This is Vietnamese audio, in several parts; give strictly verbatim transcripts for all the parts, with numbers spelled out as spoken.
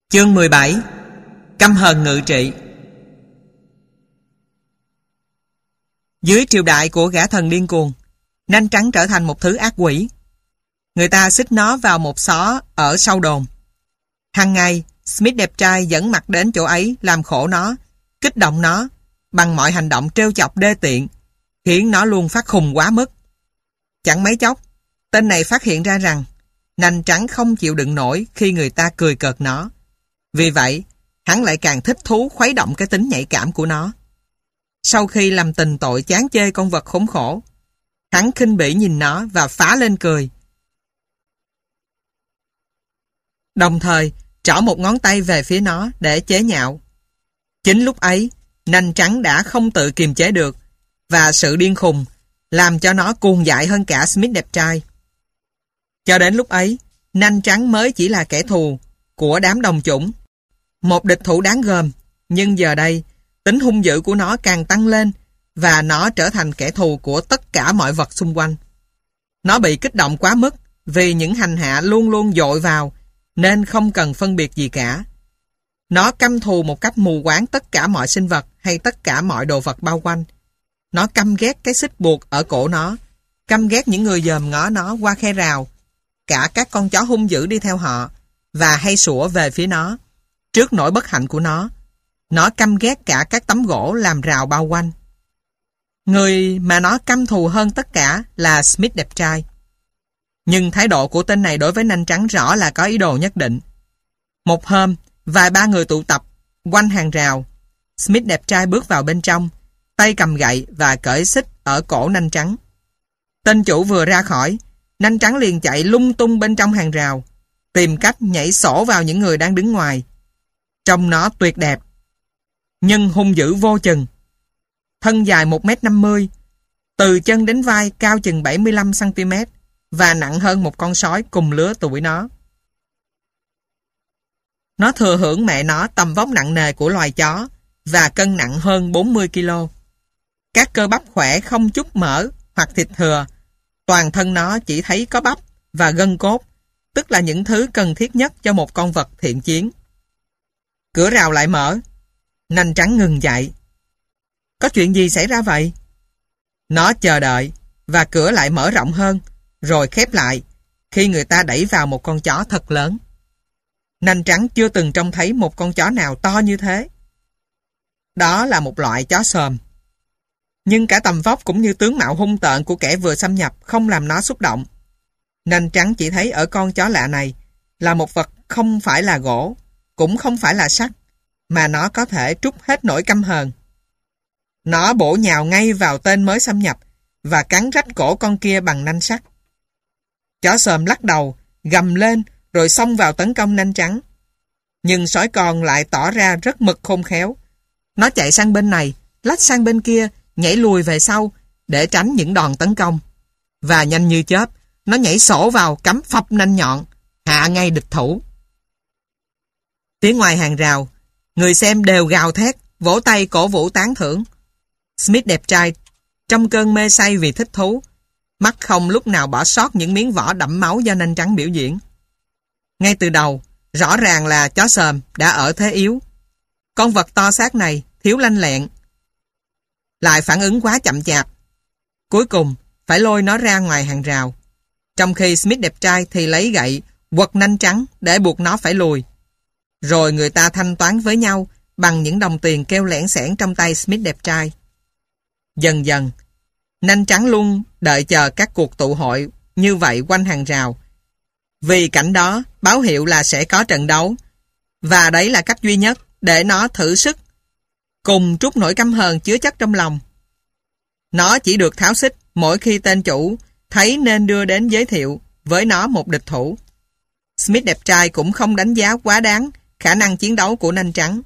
Chương mười bảy. Căm hờn ngự trị. Dưới triều đại của gã thần điên cuồng, nanh trắng trở thành một thứ ác quỷ. Người ta xích nó vào một xó ở sau đồn. Hằng ngày, Smith đẹp trai dẫn mặt đến chỗ ấy làm khổ nó, kích động nó bằng mọi hành động trêu chọc đê tiện, khiến nó luôn phát khùng quá mức. Chẳng mấy chốc, tên này phát hiện ra rằng nanh trắng không chịu đựng nổi khi người ta cười cợt nó. Vì vậy, hắn lại càng thích thú khuấy động cái tính nhạy cảm của nó. Sau khi làm tình tội chán chê con vật khốn khổ, hắn khinh bỉ nhìn nó và phá lên cười. Đồng thời, trỏ một ngón tay về phía nó để chế nhạo. Chính lúc ấy, nanh trắng đã không tự kiềm chế được, và sự điên khùng làm cho nó cuồng dại hơn cả Smith đẹp trai. Cho đến lúc ấy, nanh trắng mới chỉ là kẻ thù của đám đồng chủng, một địch thủ đáng gờm, nhưng giờ đây, tính hung dữ của nó càng tăng lên và nó trở thành kẻ thù của tất cả mọi vật xung quanh. Nó bị kích động quá mức vì những hành hạ luôn luôn dội vào nên không cần phân biệt gì cả. Nó căm thù một cách mù quáng tất cả mọi sinh vật hay tất cả mọi đồ vật bao quanh. Nó căm ghét cái xích buộc ở cổ nó, căm ghét những người dòm ngó nó qua khe rào, cả các con chó hung dữ đi theo họ và hay sủa về phía nó. Trước nỗi bất hạnh của nó, nó căm ghét cả các tấm gỗ làm rào bao quanh. Người mà nó căm thù hơn tất cả là Smith đẹp trai. Nhưng thái độ của tên này đối với nanh trắng rõ là có ý đồ nhất định. Một hôm, vài ba người tụ tập quanh hàng rào. Smith đẹp trai bước vào bên trong, tay cầm gậy và cởi xích ở cổ nanh trắng. Tên chủ vừa ra khỏi, nanh trắng liền chạy lung tung bên trong hàng rào, tìm cách nhảy sổ vào những người đang đứng ngoài. Trông nó tuyệt đẹp, nhưng hung dữ vô chừng. Thân dài một mét năm mươi, từ chân đến vai cao chừng bảy mươi lăm xăng ti mét và nặng hơn một con sói cùng lứa tuổi nó. Nó thừa hưởng mẹ nó tầm vóc nặng nề của loài chó và cân nặng hơn bốn mươi ki lô. Các cơ bắp khỏe không chút mỡ hoặc thịt thừa. Toàn thân nó chỉ thấy có bắp và gân cốt, tức là những thứ cần thiết nhất cho một con vật thiện chiến. Cửa rào lại mở. Nanh trắng ngừng chạy. Có chuyện gì xảy ra vậy? Nó chờ đợi và cửa lại mở rộng hơn rồi khép lại khi người ta đẩy vào một con chó thật lớn. Nanh trắng chưa từng trông thấy một con chó nào to như thế. Đó là một loại chó xồm. Nhưng cả tầm vóc cũng như tướng mạo hung tợn của kẻ vừa xâm nhập không làm nó xúc động. Nanh trắng chỉ thấy ở con chó lạ này là một vật không phải là gỗ, cũng không phải là sắt, mà nó có thể trút hết nỗi căm hờn. Nó bổ nhào ngay vào tên mới xâm nhập và cắn rách cổ con kia bằng nanh sắt. Chó xồm lắc đầu, gầm lên rồi xông vào tấn công nanh trắng. Nhưng sói con lại tỏ ra rất mực khôn khéo. Nó chạy sang bên này, lách sang bên kia, nhảy lùi về sau để tránh những đòn tấn công. Và nhanh như chớp, nó nhảy sổ vào cắm phập nanh nhọn, hạ ngay địch thủ. Phía ngoài hàng rào, người xem đều gào thét, vỗ tay cổ vũ tán thưởng. Smith đẹp trai trong cơn mê say vì thích thú, mắt không lúc nào bỏ sót những miếng vỏ đẫm máu do nanh trắng biểu diễn. Ngay từ đầu, rõ ràng là chó xồm đã ở thế yếu. Con vật to xác này thiếu lanh lẹn, lại phản ứng quá chậm chạp. Cuối cùng, phải lôi nó ra ngoài hàng rào. Trong khi Smith đẹp trai thì lấy gậy quật nanh trắng để buộc nó phải lùi. Rồi người ta thanh toán với nhau bằng những đồng tiền kêu lẻn xẻn trong tay Smith đẹp trai. Dần dần, nanh trắng luôn đợi chờ các cuộc tụ hội như vậy quanh hàng rào. Vì cảnh đó báo hiệu là sẽ có trận đấu, và đấy là cách duy nhất để nó thử sức cùng trút nỗi căm hờn chứa chất trong lòng. Nó chỉ được tháo xích mỗi khi tên chủ thấy nên đưa đến giới thiệu với nó một địch thủ. Smith đẹp trai cũng không đánh giá quá đáng khả năng chiến đấu của nanh trắng.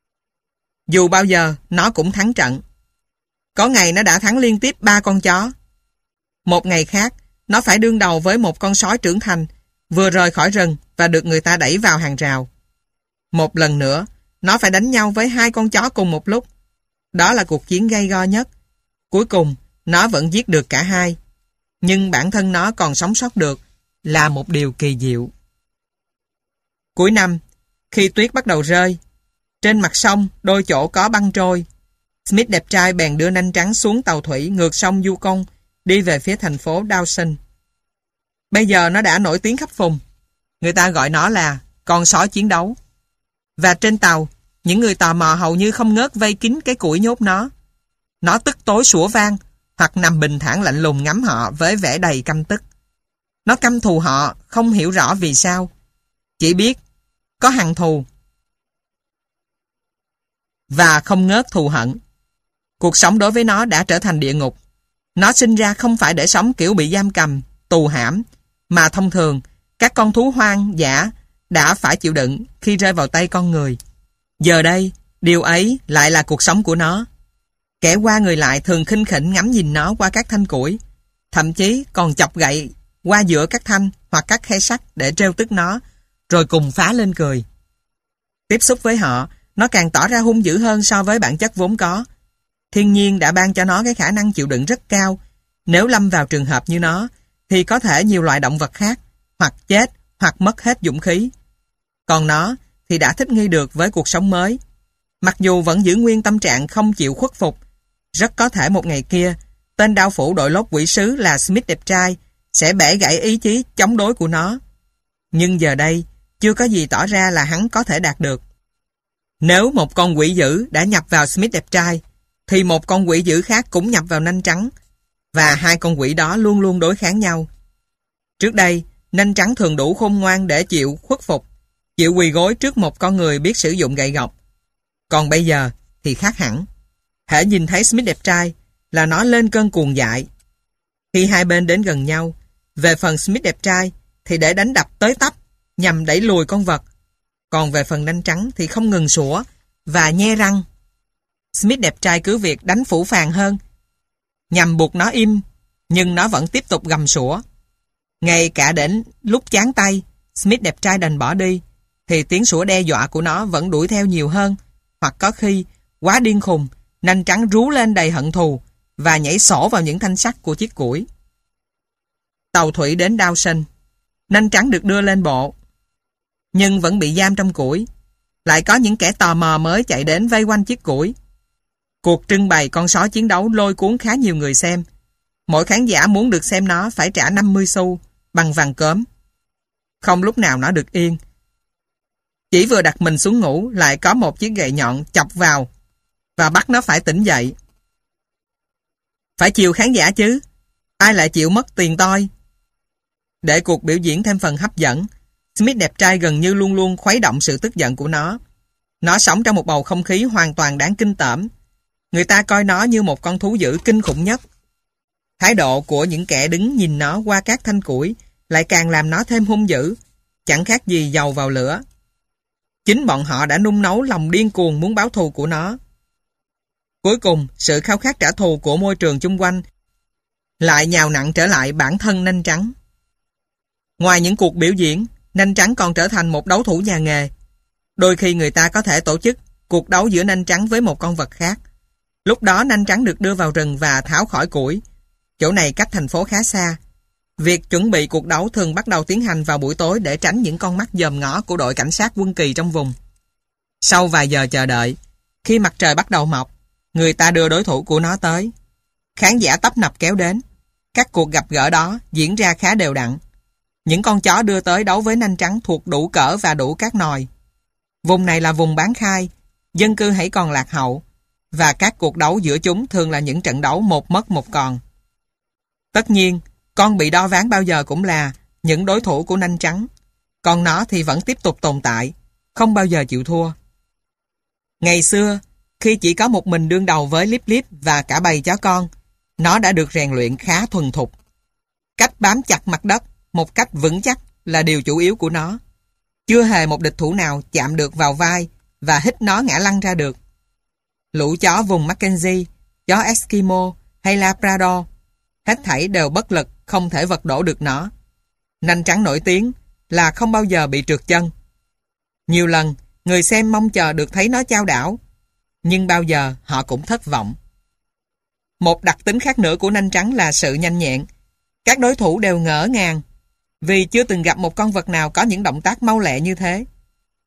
Dù bao giờ nó cũng thắng trận. Có ngày nó đã thắng liên tiếp ba con chó. Một ngày khác, nó phải đương đầu với một con sói trưởng thành vừa rời khỏi rừng và được người ta đẩy vào hàng rào. Một lần nữa, nó phải đánh nhau với hai con chó cùng một lúc. Đó là cuộc chiến gay go nhất. Cuối cùng, nó vẫn giết được cả hai. Nhưng bản thân nó còn sống sót được là một điều kỳ diệu. Cuối năm, Khi tuyết bắt đầu rơi, trên mặt sông đôi chỗ có băng trôi, Smith đẹp trai bèn đưa nanh trắng xuống tàu thủy ngược sông Yukon, đi về phía thành phố Dawson. Bây giờ nó đã nổi tiếng khắp vùng. Người ta gọi nó là con sói chiến đấu. Và trên tàu, những người tò mò hầu như không ngớt vây kín cái củi nhốt nó. Nó tức tối sủa vang, hoặc nằm bình thản lạnh lùng ngắm họ với vẻ đầy căm tức. Nó căm thù họ, không hiểu rõ vì sao. Chỉ biết có hằn thù và không ngớt thù hận. Cuộc sống đối với nó đã trở thành địa ngục. Nó sinh ra không phải để sống kiểu bị giam cầm, tù hãm, mà thông thường các con thú hoang dã đã phải chịu đựng khi rơi vào tay con người. Giờ đây, điều ấy lại là cuộc sống của nó. Kẻ qua người lại thường khinh khỉnh ngắm nhìn nó qua các thanh củi, thậm chí còn chọc gậy qua giữa các thanh hoặc các khe sắt để trêu tức nó, rồi cùng phá lên cười. Tiếp xúc với họ, nó càng tỏ ra hung dữ hơn so với bản chất vốn có. Thiên nhiên đã ban cho nó cái khả năng chịu đựng rất cao. Nếu lâm vào trường hợp như nó, thì có thể nhiều loại động vật khác, hoặc chết, hoặc mất hết dũng khí. Còn nó thì đã thích nghi được với cuộc sống mới. Mặc dù vẫn giữ nguyên tâm trạng không chịu khuất phục, rất có thể một ngày kia, tên đao phủ đội lốt quỷ sứ là Smith đẹp trai sẽ bẻ gãy ý chí chống đối của nó. Nhưng giờ đây, chưa có gì tỏ ra là hắn có thể đạt được. Nếu một con quỷ dữ đã nhập vào Smith đẹp trai, thì một con quỷ dữ khác cũng nhập vào nanh trắng, và hai con quỷ đó luôn luôn đối kháng nhau. Trước đây, nanh trắng thường đủ khôn ngoan để chịu khuất phục, chịu quỳ gối trước một con người biết sử dụng gậy gộc. Còn bây giờ thì khác hẳn. Hễ nhìn thấy Smith đẹp trai là nó lên cơn cuồng dại. Khi hai bên đến gần nhau, về phần Smith đẹp trai thì để đánh đập tới tấp nhằm đẩy lùi con vật. Còn về phần nanh trắng thì không ngừng sủa và nhe răng. Smith đẹp trai cứ việc đánh phủ phàng hơn nhằm buộc nó im, nhưng nó vẫn tiếp tục gầm sủa. Ngay cả đến lúc chán tay, Smith đẹp trai đành bỏ đi, thì tiếng sủa đe dọa của nó vẫn đuổi theo nhiều hơn, hoặc có khi quá điên khùng, nanh trắng rú lên đầy hận thù và nhảy sổ vào những thanh sắt của chiếc củi. Tàu thủy đến Dawson, nanh trắng được đưa lên bộ, nhưng vẫn bị giam trong củi. Lại có những kẻ tò mò mới chạy đến vây quanh chiếc củi. Cuộc trưng bày con sói chiến đấu lôi cuốn khá nhiều người xem. Mỗi khán giả muốn được xem nó phải trả năm mươi xu bằng vàng cớm. Không lúc nào nó được yên. Chỉ vừa đặt mình xuống ngủ lại có một chiếc gậy nhọn chọc vào và bắt nó phải tỉnh dậy. Phải chiều khán giả chứ, ai lại chịu mất tiền toi. Để cuộc biểu diễn thêm phần hấp dẫn, Smith đẹp trai gần như luôn luôn khuấy động sự tức giận của nó. Nó sống trong một bầu không khí hoàn toàn đáng kinh tởm. Người ta coi nó như một con thú dữ kinh khủng nhất. Thái độ của những kẻ đứng nhìn nó qua các thanh củi lại càng làm nó thêm hung dữ, chẳng khác gì dầu vào lửa. Chính bọn họ đã nung nấu lòng điên cuồng muốn báo thù của nó. Cuối cùng, sự khao khát trả thù của môi trường chung quanh lại nhào nặng trở lại bản thân nanh trắng. Ngoài những cuộc biểu diễn, nanh trắng còn trở thành một đấu thủ nhà nghề. Đôi khi người ta có thể tổ chức cuộc đấu giữa nanh trắng với một con vật khác. Lúc đó nanh trắng được đưa vào rừng và tháo khỏi củi. Chỗ này cách thành phố khá xa. Việc chuẩn bị cuộc đấu thường bắt đầu tiến hành vào buổi tối để tránh những con mắt dòm ngó của đội cảnh sát quân kỳ trong vùng. Sau vài giờ chờ đợi, khi mặt trời bắt đầu mọc, người ta đưa đối thủ của nó tới. Khán giả tấp nập kéo đến. Các cuộc gặp gỡ đó diễn ra khá đều đặn. Những con chó đưa tới đấu với nanh trắng thuộc đủ cỡ và đủ các nòi. Vùng này là vùng bán khai, dân cư hãy còn lạc hậu, và các cuộc đấu giữa chúng thường là những trận đấu một mất một còn. Tất nhiên, con bị đo ván bao giờ cũng là những đối thủ của nanh trắng, còn nó thì vẫn tiếp tục tồn tại, không bao giờ chịu thua. Ngày xưa, khi chỉ có một mình đương đầu với Lip Lip và cả bầy chó con, nó đã được rèn luyện khá thuần thục. Cách bám chặt mặt đất một cách vững chắc là điều chủ yếu của nó. Chưa hề một địch thủ nào chạm được vào vai và hít nó ngã lăn ra được. Lũ chó vùng Mackenzie, chó Eskimo hay Labrador, hết thảy đều bất lực, không thể vật đổ được nó. Nanh trắng nổi tiếng là không bao giờ bị trượt chân. Nhiều lần, người xem mong chờ được thấy nó chao đảo, nhưng bao giờ họ cũng thất vọng. Một đặc tính khác nữa của nanh trắng là sự nhanh nhẹn. Các đối thủ đều ngỡ ngàng vì chưa từng gặp một con vật nào có những động tác mau lẹ như thế.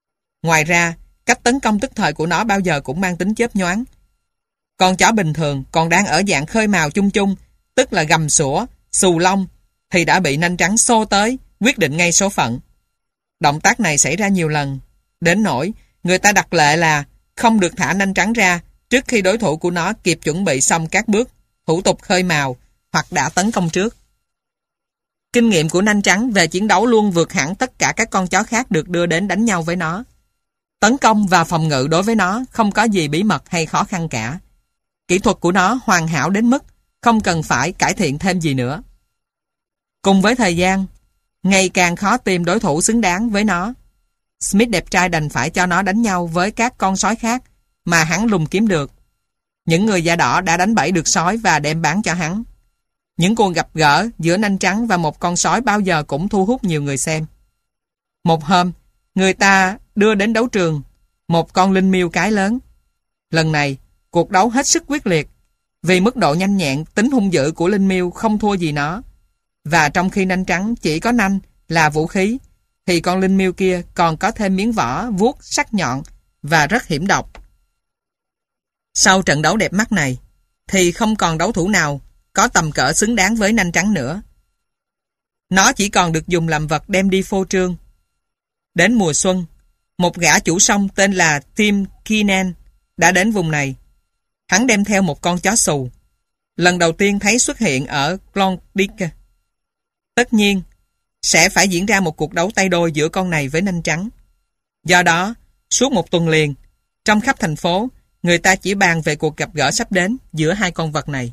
Ngoài ra, cách tấn công tức thời của nó bao giờ cũng mang tính chớp nhoáng. Con chó bình thường còn đang ở dạng khơi mào chung chung, tức là gầm sủa, xù lông, thì đã bị nanh trắng xô tới, quyết định ngay số phận. Động tác này xảy ra nhiều lần, đến nỗi người ta đặt lệ là không được thả nanh trắng ra trước khi đối thủ của nó kịp chuẩn bị xong các bước, thủ tục khơi mào hoặc đã tấn công trước. Kinh nghiệm của nanh trắng về chiến đấu luôn vượt hẳn tất cả các con chó khác được đưa đến đánh nhau với nó. Tấn công và phòng ngự đối với nó không có gì bí mật hay khó khăn cả. Kỹ thuật của nó hoàn hảo đến mức không cần phải cải thiện thêm gì nữa. Cùng với thời gian, ngày càng khó tìm đối thủ xứng đáng với nó. Smith đẹp trai đành phải cho nó đánh nhau với các con sói khác mà hắn lùng kiếm được. Những người da đỏ đã đánh bẫy được sói và đem bán cho hắn. Những cuộc gặp gỡ giữa nanh trắng và một con sói bao giờ cũng thu hút nhiều người xem. Một hôm, người ta đưa đến đấu trường một con linh miêu cái lớn. Lần này, cuộc đấu hết sức quyết liệt, vì mức độ nhanh nhẹn, tính hung dữ của linh miêu không thua gì nó. Và trong khi nanh trắng chỉ có nanh là vũ khí, thì con linh miêu kia còn có thêm miếng vỏ vuốt sắc nhọn và rất hiểm độc. Sau trận đấu đẹp mắt này, thì không còn đấu thủ nào có tầm cỡ xứng đáng với nanh trắng nữa. Nó chỉ còn được dùng làm vật đem đi phô trương. Đến mùa xuân, một gã chủ sông tên là Tim Keenan đã đến vùng này. Hắn đem theo một con chó xù, lần đầu tiên thấy xuất hiện ở Klondike. Tất nhiên, sẽ phải diễn ra một cuộc đấu tay đôi giữa con này với nanh trắng. Do đó, suốt một tuần liền, trong khắp thành phố, người ta chỉ bàn về cuộc gặp gỡ sắp đến giữa hai con vật này.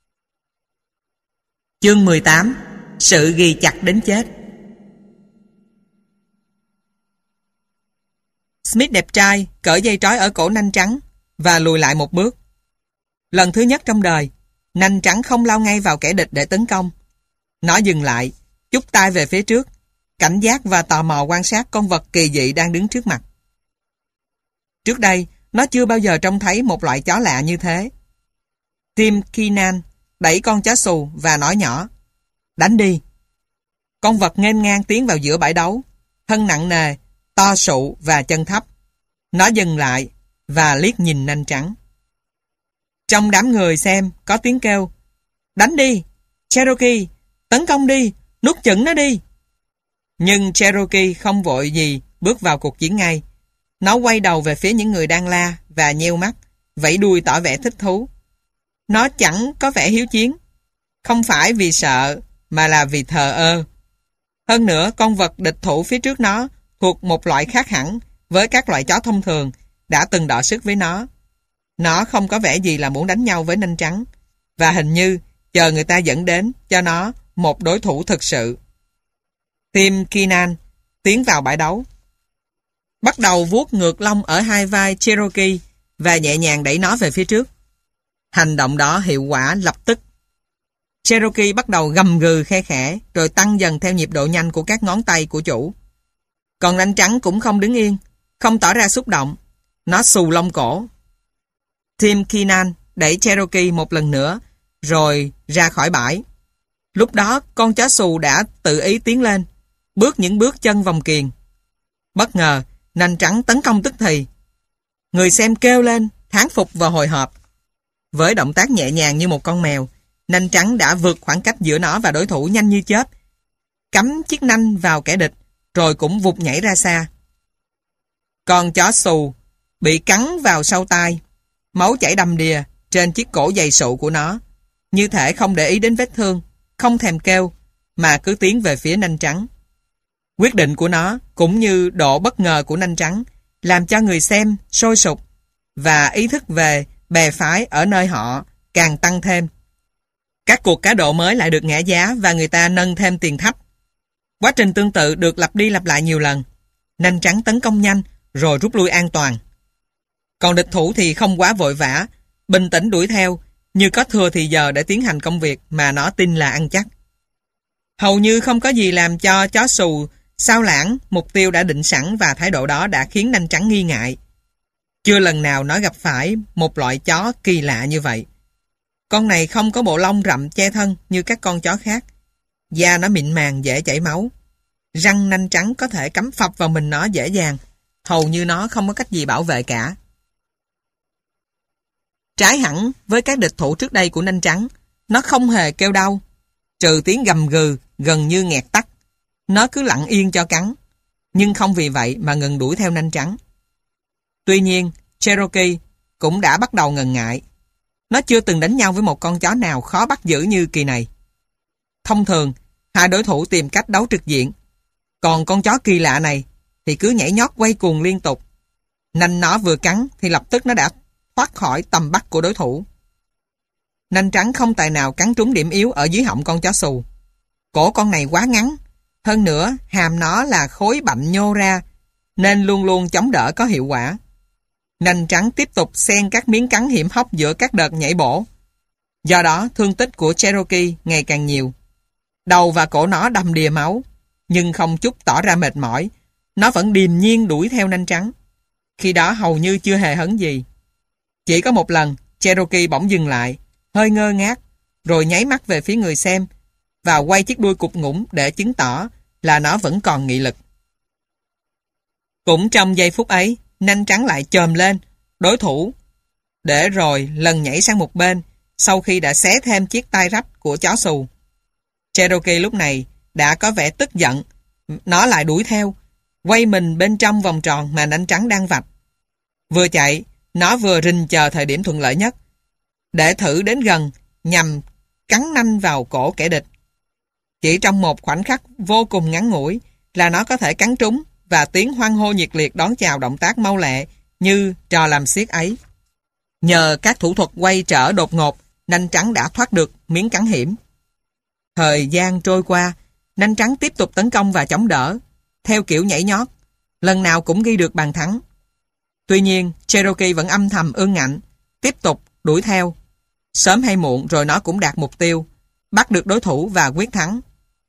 Chương mười tám. Sự ghi chặt đến chết. Smith đẹp trai cởi dây trói ở cổ nanh trắng và lùi lại một bước. Lần thứ nhất trong đời, nanh trắng không lao ngay vào kẻ địch để tấn công. Nó dừng lại, chúc tay về phía trước, cảnh giác và tò mò quan sát con vật kỳ dị đang đứng trước mặt. Trước đây, nó chưa bao giờ trông thấy một loại chó lạ như thế. Tim Keenan đẩy con chó xù và nói nhỏ: "Đánh đi." Con vật nghênh ngang tiến vào giữa bãi đấu, thân nặng nề, to sụ và chân thấp. Nó dừng lại và liếc nhìn nanh trắng. Trong đám người xem có tiếng kêu: "Đánh đi, Cherokee, tấn công đi, nuốt chửng nó đi." Nhưng Cherokee không vội gì bước vào cuộc chiến ngay. Nó quay đầu về phía những người đang la và nheo mắt, vẫy đuôi tỏ vẻ thích thú. Nó chẳng có vẻ hiếu chiến, không phải vì sợ mà là vì thờ ơ. Hơn nữa, con vật địch thủ phía trước nó thuộc một loại khác hẳn với các loại chó thông thường đã từng đọ sức với nó. Nó không có vẻ gì là muốn đánh nhau với nanh trắng, và hình như chờ người ta dẫn đến cho nó một đối thủ thực sự. Tim Keenan tiến vào bãi đấu, bắt đầu vuốt ngược lông ở hai vai Cherokee và nhẹ nhàng đẩy nó về phía trước. Hành động đó hiệu quả lập tức. Cherokee bắt đầu gầm gừ khe khẽ, rồi tăng dần theo nhịp độ nhanh của các ngón tay của chủ. Còn nanh trắng cũng không đứng yên, không tỏ ra xúc động. Nó xù lông cổ. Tim Keenan đẩy Cherokee một lần nữa, rồi ra khỏi bãi. Lúc đó, con chó xù đã tự ý tiến lên, bước những bước chân vòng kiềng. Bất ngờ, nanh trắng tấn công tức thì. Người xem kêu lên, thán phục và hồi hộp. Với động tác nhẹ nhàng như một con mèo, nanh trắng đã vượt khoảng cách giữa nó và đối thủ nhanh như chớp, cắm chiếc nanh vào kẻ địch, rồi cũng vụt nhảy ra xa. Con chó xù bị cắn vào sau tai, máu chảy đầm đìa trên chiếc cổ dày sụ của nó, như thể không để ý đến vết thương, không thèm kêu, mà cứ tiến về phía nanh trắng. Quyết định của nó, cũng như độ bất ngờ của nanh trắng, làm cho người xem sôi sục, và ý thức về bè phái ở nơi họ càng tăng thêm. Các cuộc cá độ mới lại được ngã giá và người ta nâng thêm tiền thấp. Quá trình tương tự được lặp đi lặp lại nhiều lần. Nanh trắng tấn công nhanh rồi rút lui an toàn. Còn địch thủ thì không quá vội vã, bình tĩnh đuổi theo, như có thừa thì giờ để tiến hành công việc mà nó tin là ăn chắc. Hầu như không có gì làm cho chó xù sao lãng mục tiêu đã định sẵn, và thái độ đó đã khiến nanh trắng nghi ngại. Chưa lần nào nó gặp phải một loại chó kỳ lạ như vậy. Con này không có bộ lông rậm che thân như các con chó khác. Da nó mịn màng dễ chảy máu. Răng nanh trắng có thể cắm phập vào mình nó dễ dàng, Hầu như nó không có cách gì bảo vệ cả. Trái hẳn với các địch thủ trước đây của nanh trắng, nó không hề kêu đau, trừ tiếng gầm gừ gần như nghẹt tắt. Nó cứ lặng yên cho cắn, nhưng không vì vậy mà ngừng đuổi theo nanh trắng. Tuy nhiên, Cherokee cũng đã bắt đầu ngần ngại. Nó chưa từng đánh nhau với một con chó nào khó bắt giữ như kỳ này. Thông thường, hai đối thủ tìm cách đấu trực diện. Còn con chó kỳ lạ này thì cứ nhảy nhót quay cuồng liên tục. Nanh nó vừa cắn thì lập tức nó đã thoát khỏi tầm bắt của đối thủ. Nanh trắng không tài nào cắn trúng điểm yếu ở dưới họng con chó xù. Cổ con này quá ngắn, hơn nữa hàm nó là khối bặm nhô ra, nên luôn luôn chống đỡ có hiệu quả. Nanh trắng tiếp tục xen các miếng cắn hiểm hóc giữa các đợt nhảy bổ. Do đó, thương tích của Cherokee ngày càng nhiều. Đầu và cổ nó đầm đìa máu, nhưng không chút tỏ ra mệt mỏi. Nó vẫn điềm nhiên đuổi theo nanh trắng. Khi đó hầu như chưa hề hấn gì. Chỉ có một lần, Cherokee bỗng dừng lại, hơi ngơ ngác, rồi nháy mắt về phía người xem và quay chiếc đuôi cụp ngủn để chứng tỏ là nó vẫn còn nghị lực. Cũng trong giây phút ấy, nanh trắng lại chồm lên, đối thủ, để rồi lần nhảy sang một bên sau khi đã xé thêm chiếc tai rách của chó xù. Cherokee lúc này đã có vẻ tức giận, nó lại đuổi theo, quay mình bên trong vòng tròn mà nanh trắng đang vạch. Vừa chạy, nó vừa rình chờ thời điểm thuận lợi nhất, để thử đến gần nhằm cắn nanh vào cổ kẻ địch. Chỉ trong một khoảnh khắc vô cùng ngắn ngủi là nó có thể cắn trúng và tiếng hoan hô nhiệt liệt đón chào động tác mau lẹ như trò làm xiết ấy. Nhờ các thủ thuật quay trở đột ngột, nanh trắng đã thoát được miếng cắn hiểm. Thời gian trôi qua, nanh trắng tiếp tục tấn công và chống đỡ, theo kiểu nhảy nhót, lần nào cũng ghi được bàn thắng. Tuy nhiên, Cherokee vẫn âm thầm ương ngạnh, tiếp tục đuổi theo. Sớm hay muộn rồi nó cũng đạt mục tiêu, bắt được đối thủ và quyết thắng.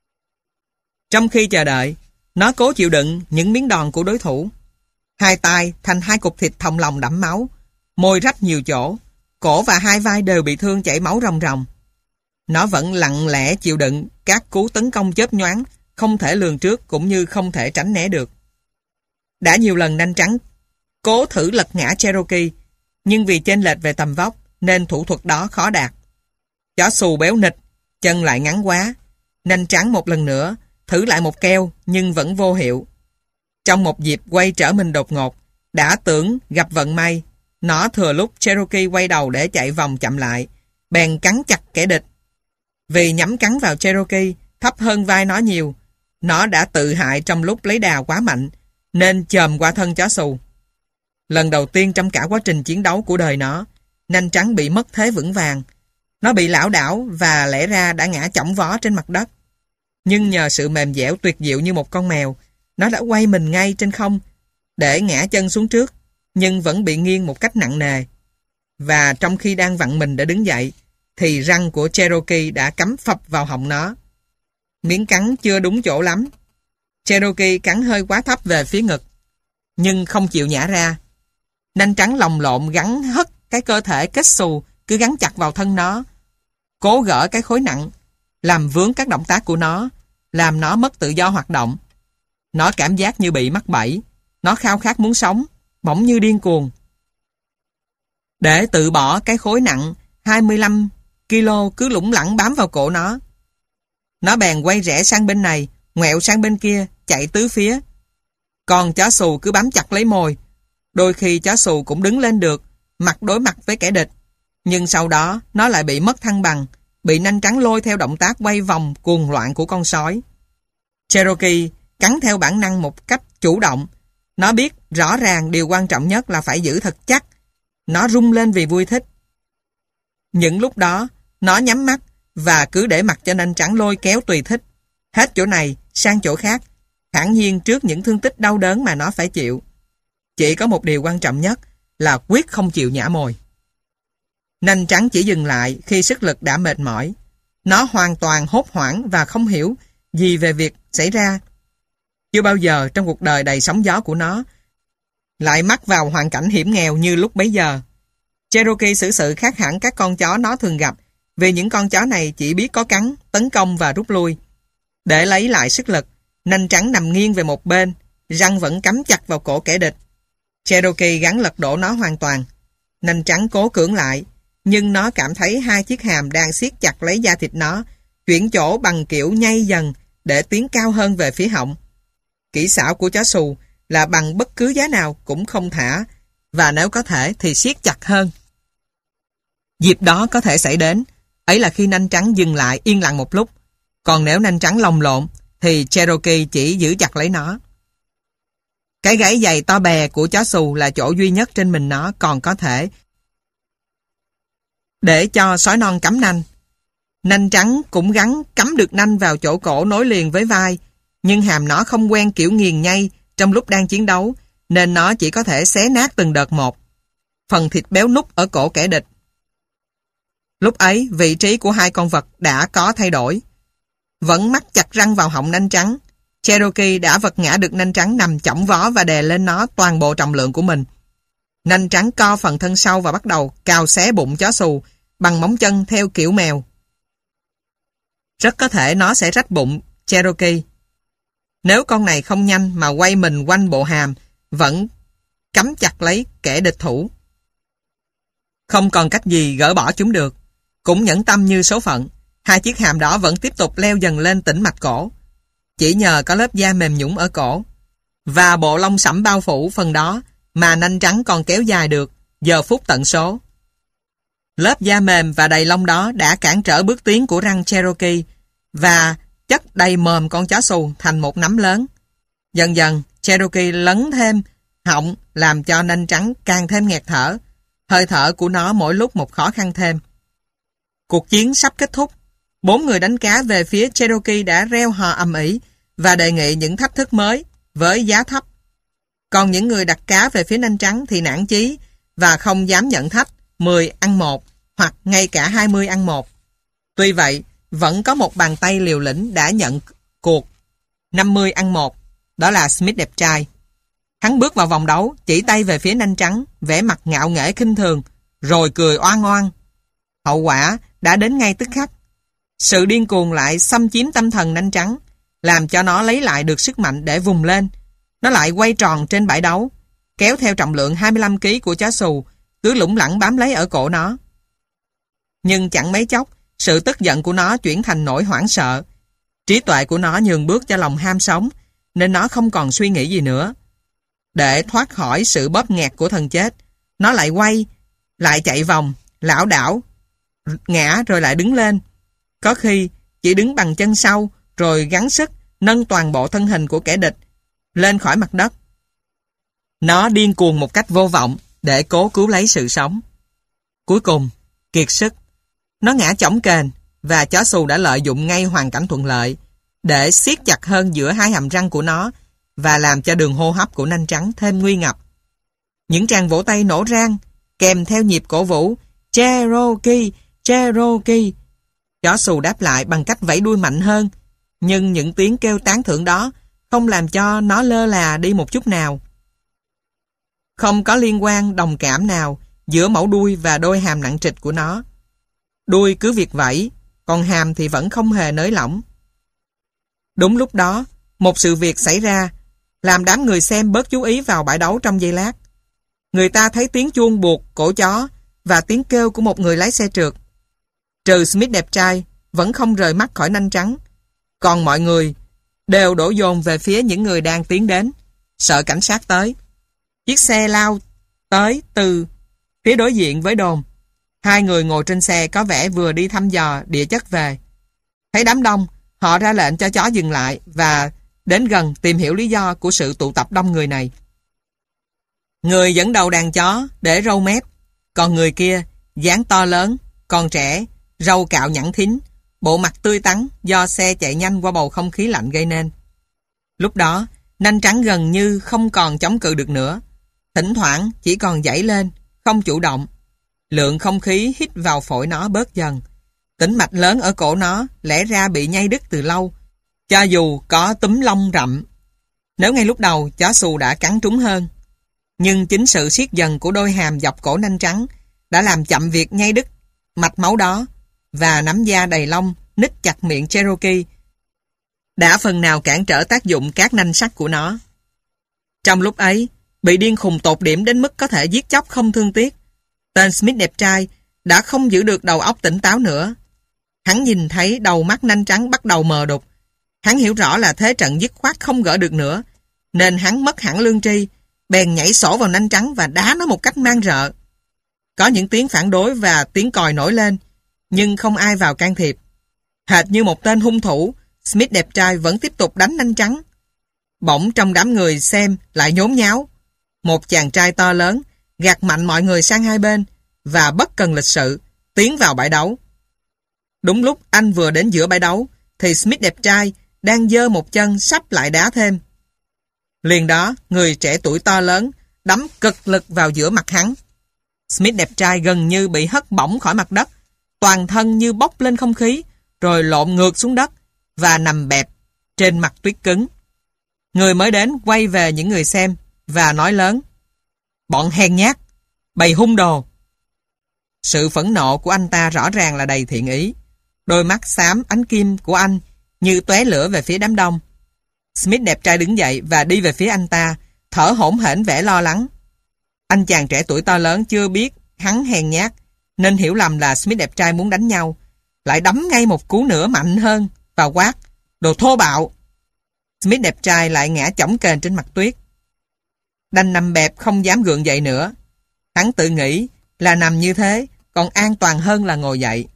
Trong khi chờ đợi, nó cố chịu đựng những miếng đòn của đối thủ. Hai tay thành hai cục thịt thòng lồng đẫm máu, môi rách nhiều chỗ, cổ và hai vai đều bị thương chảy máu ròng ròng. Nó vẫn lặng lẽ chịu đựng các cú tấn công chớp nhoáng, không thể lường trước cũng như không thể tránh né được. Đã nhiều lần nanh trắng cố thử lật ngã Cherokee, nhưng vì chênh lệch về tầm vóc nên thủ thuật đó khó đạt. Chó xù béo nịch, chân lại ngắn quá. Nanh trắng một lần nữa thử lại một keo nhưng vẫn vô hiệu. Trong một dịp quay trở mình đột ngột, đã tưởng gặp vận may, nó thừa lúc Cherokee quay đầu để chạy vòng chậm lại, bèn cắn chặt kẻ địch. Vì nhắm cắn vào Cherokee thấp hơn vai nó nhiều, nó đã tự hại trong lúc lấy đà quá mạnh, nên chồm qua thân chó xù. Lần đầu tiên trong cả quá trình chiến đấu của đời nó, nanh trắng bị mất thế vững vàng. Nó bị lảo đảo và lẽ ra đã ngã chỏng vó trên mặt đất. Nhưng nhờ sự mềm dẻo tuyệt diệu như một con mèo, nó đã quay mình ngay trên không để ngã chân xuống trước, nhưng vẫn bị nghiêng một cách nặng nề. Và trong khi đang vặn mình để đứng dậy, thì răng của Cherokee đã cắm phập vào họng nó. Miếng cắn chưa đúng chỗ lắm. Cherokee cắn hơi quá thấp về phía ngực, nhưng không chịu nhả ra. Nanh trắng lồng lộn gắn hất cái cơ thể kết xù cứ gắn chặt vào thân nó, cố gỡ cái khối nặng, làm vướng các động tác của nó, làm nó mất tự do hoạt động. Nó cảm giác như bị mắc bẫy, nó khao khát muốn sống, bỗng như điên cuồng. Để tự bỏ cái khối nặng hai mươi lăm ki lô cứ lủng lẳng bám vào cổ nó, nó bèn quay rẽ sang bên này, ngoẹo sang bên kia, chạy tứ phía. Còn chó xù cứ bám chặt lấy mồi. Đôi khi chó xù cũng đứng lên được, mặt đối mặt với kẻ địch. Nhưng sau đó, nó lại bị mất thăng bằng, bị nanh trắng lôi theo động tác quay vòng cuồng loạn của con sói. Cherokee cắn theo bản năng một cách chủ động. Nó biết rõ ràng điều quan trọng nhất là phải giữ thật chắc. Nó rung lên vì vui thích. Những lúc đó, nó nhắm mắt và cứ để mặc cho nanh trắng lôi kéo tùy thích. Hết chỗ này sang chỗ khác, hẳn nhiên trước những thương tích đau đớn mà nó phải chịu. Chỉ có một điều quan trọng nhất là quyết không chịu nhả mồi. Nanh trắng chỉ dừng lại khi sức lực đã mệt mỏi. Nó hoàn toàn hốt hoảng và không hiểu gì về việc xảy ra. Chưa bao giờ trong cuộc đời đầy sóng gió của nó lại mắc vào hoàn cảnh hiểm nghèo như lúc bấy giờ. Cherokee xử sự khác hẳn các con chó nó thường gặp, vì những con chó này chỉ biết có cắn, tấn công và rút lui. Để lấy lại sức lực, nanh trắng nằm nghiêng về một bên, răng vẫn cắm chặt vào cổ kẻ địch, Cherokee gắng lật đổ nó hoàn toàn. Nanh trắng cố cưỡng lại, nhưng nó cảm thấy hai chiếc hàm đang siết chặt lấy da thịt nó, chuyển chỗ bằng kiểu nhây dần để tiến cao hơn về phía họng. Kỹ xảo của chó xù là bằng bất cứ giá nào cũng không thả, và nếu có thể thì siết chặt hơn. Dịp đó có thể xảy đến, ấy là khi nanh trắng dừng lại yên lặng một lúc, còn nếu nanh trắng lồng lộn thì Cherokee chỉ giữ chặt lấy nó. Cái gáy dày to bè của chó xù là chỗ duy nhất trên mình nó còn có thể để cho sói non cắm nanh. Nanh trắng cũng gắn cắm được nanh vào chỗ cổ nối liền với vai, nhưng hàm nó không quen kiểu nghiền nhây trong lúc đang chiến đấu, nên nó chỉ có thể xé nát từng đợt một. Phần thịt béo núc ở cổ kẻ địch. Lúc ấy, vị trí của hai con vật đã có thay đổi. Vẫn mắc chặt răng vào họng nanh trắng, Cherokee đã vật ngã được nanh trắng nằm chỏng vó và đè lên nó toàn bộ trọng lượng của mình. Nanh trắng co phần thân sau và bắt đầu cào xé bụng chó xù bằng móng chân theo kiểu mèo. Rất có thể nó sẽ rách bụng Cherokee. Nếu con này không nhanh mà quay mình quanh bộ hàm, vẫn cắm chặt lấy kẻ địch thủ. Không còn cách gì gỡ bỏ chúng được. Cũng nhẫn tâm như số phận, hai chiếc hàm đó vẫn tiếp tục leo dần lên tĩnh mạch cổ. Chỉ nhờ có lớp da mềm nhũn ở cổ và bộ lông sẫm bao phủ phần đó mà nanh trắng còn kéo dài được giờ phút tận số. Lớp da mềm và đầy lông đó đã cản trở bước tiến của răng Cherokee và chất đầy mồm con chó xù thành một nắm lớn. Dần dần, Cherokee lấn thêm họng làm cho nanh trắng càng thêm nghẹt thở. Hơi thở của nó mỗi lúc một khó khăn thêm. Cuộc chiến sắp kết thúc. Bốn người đánh cá về phía Cherokee đã reo hò ầm ĩ và đề nghị những thách thức mới với giá thấp. Còn những người đặt cá về phía nanh trắng thì nản chí và không dám nhận thách mười ăn một hoặc ngay cả hai mươi ăn một. Tuy vậy, vẫn có một bàn tay liều lĩnh đã nhận cuộc năm mươi ăn một, đó là Smith đẹp trai. Hắn bước vào vòng đấu, chỉ tay về phía nanh trắng, vẻ mặt ngạo nghễ khinh thường, rồi cười oan oan. Hậu quả đã đến ngay tức khắc. Sự điên cuồng lại xâm chiếm tâm thần nanh trắng, làm cho nó lấy lại được sức mạnh để vùng lên. Nó lại quay tròn trên bãi đấu, kéo theo trọng lượng hai mươi lăm ki lô gam của chó xù, cứ lủng lẳng bám lấy ở cổ nó. Nhưng chẳng mấy chốc, sự tức giận của nó chuyển thành nỗi hoảng sợ. Trí tuệ của nó nhường bước cho lòng ham sống, nên nó không còn suy nghĩ gì nữa. Để thoát khỏi sự bóp nghẹt của thần chết, nó lại quay, lại chạy vòng, lảo đảo, ngã rồi lại đứng lên. Có khi chỉ đứng bằng chân sau, rồi gắng sức nâng toàn bộ thân hình của kẻ địch lên khỏi mặt đất. Nó điên cuồng một cách vô vọng để cố cứu lấy sự sống. Cuối cùng, kiệt sức, nó ngã chỏng kềnh và chó xù đã lợi dụng ngay hoàn cảnh thuận lợi để siết chặt hơn giữa hai hàm răng của nó và làm cho đường hô hấp của nanh trắng thêm nguy ngập. Những tràng vỗ tay nổ rang kèm theo nhịp cổ vũ Cherokee, Cherokee. Chó xù đáp lại bằng cách vẫy đuôi mạnh hơn, nhưng những tiếng kêu tán thưởng đó không làm cho nó lơ là đi một chút nào. Không có liên quan đồng cảm nào giữa mẩu đuôi và đôi hàm nặng trịch của nó. Đuôi cứ việc vẫy, còn hàm thì vẫn không hề nới lỏng. Đúng lúc đó, một sự việc xảy ra, làm đám người xem bớt chú ý vào bãi đấu trong giây lát. Người ta thấy tiếng chuông buộc cổ chó và tiếng kêu của một người lái xe trượt. Trừ Smith đẹp trai vẫn không rời mắt khỏi nanh trắng, còn mọi người đều đổ dồn về phía những người đang tiến đến, sợ cảnh sát tới. Chiếc xe lao tới từ phía đối diện với đồn. Hai người ngồi trên xe có vẻ vừa đi thăm dò địa chất về. Thấy đám đông, họ ra lệnh cho chó dừng lại và đến gần tìm hiểu lý do của sự tụ tập đông người này. Người dẫn đầu đàn chó để râu mép, còn người kia dáng to lớn, còn trẻ, râu cạo nhẵn thính, bộ mặt tươi tắn do xe chạy nhanh qua bầu không khí lạnh gây nên. Lúc đó, nanh trắng gần như không còn chống cự được nữa. Thỉnh thoảng chỉ còn giãy lên, không chủ động. Lượng không khí hít vào phổi nó bớt dần. Tĩnh mạch lớn ở cổ nó lẽ ra bị nhây đứt từ lâu, cho dù có túm lông rậm. Nếu ngay lúc đầu chó xù đã cắn trúng hơn. Nhưng chính sự siết dần của đôi hàm dọc cổ nanh trắng đã làm chậm việc nhây đứt mạch máu đó, và nắm da đầy lông nít chặt miệng Cherokee đã phần nào cản trở tác dụng các nanh sắt của nó. Trong lúc ấy, bị điên khùng tột điểm đến mức có thể giết chóc không thương tiếc. Tên Smith đẹp trai đã không giữ được đầu óc tỉnh táo nữa. Hắn nhìn thấy đầu mắt nanh trắng bắt đầu mờ đục. Hắn hiểu rõ là thế trận dứt khoát không gỡ được nữa, nên hắn mất hẳn lương tri, bèn nhảy sổ vào nanh trắng và đá nó một cách man rợ. Có những tiếng phản đối và tiếng còi nổi lên, nhưng không ai vào can thiệp. Hệt như một tên hung thủ, Smith đẹp trai vẫn tiếp tục đánh nanh trắng. Bỗng trong đám người xem lại nhốn nháo. Một chàng trai to lớn gạt mạnh mọi người sang hai bên và bất cần lịch sự tiến vào bãi đấu. Đúng lúc anh vừa đến giữa bãi đấu thì Smith đẹp trai đang giơ một chân sắp lại đá thêm. Liền đó, người trẻ tuổi to lớn đấm cực lực vào giữa mặt hắn. Smith đẹp trai gần như bị hất bổng khỏi mặt đất, toàn thân như bốc lên không khí, rồi lộn ngược xuống đất và nằm bẹp trên mặt tuyết cứng. Người mới đến quay về những người xem và nói lớn: "Bọn hèn nhát, bầy hung đồ." Sự phẫn nộ của anh ta rõ ràng là đầy thiện ý. Đôi mắt xám ánh kim của anh như tóe lửa về phía đám đông. Smith đẹp trai đứng dậy và đi về phía anh ta, thở hổn hển vẻ lo lắng. Anh chàng trẻ tuổi to lớn chưa biết hắn hèn nhát, nên hiểu lầm là Smith đẹp trai muốn đánh nhau, lại đấm ngay một cú nữa mạnh hơn và quát: "Đồ thô bạo!" Smith đẹp trai lại ngã chỏng kềnh trên mặt tuyết. Đành nằm bẹp không dám gượng dậy nữa. Hắn tự nghĩ là nằm như thế còn an toàn hơn là ngồi dậy.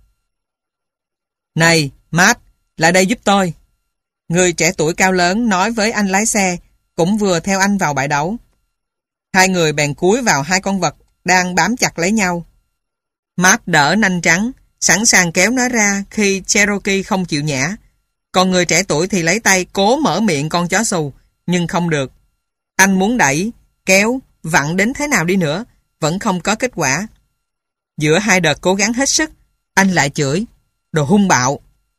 "Này, Matt, lại đây giúp tôi." Người trẻ tuổi cao lớn nói với anh lái xe, cũng vừa theo anh vào bãi đấu. Hai người bèn cúi vào hai con vật đang bám chặt lấy nhau. Matt đỡ nanh trắng, sẵn sàng kéo nó ra khi Cherokee không chịu nhả. Còn người trẻ tuổi thì lấy tay cố mở miệng con chó xù, nhưng không được. Anh muốn đẩy, kéo, vặn đến thế nào đi nữa, vẫn không có kết quả. Giữa hai đợt cố gắng hết sức, anh lại chửi: "Đồ hung bạo!"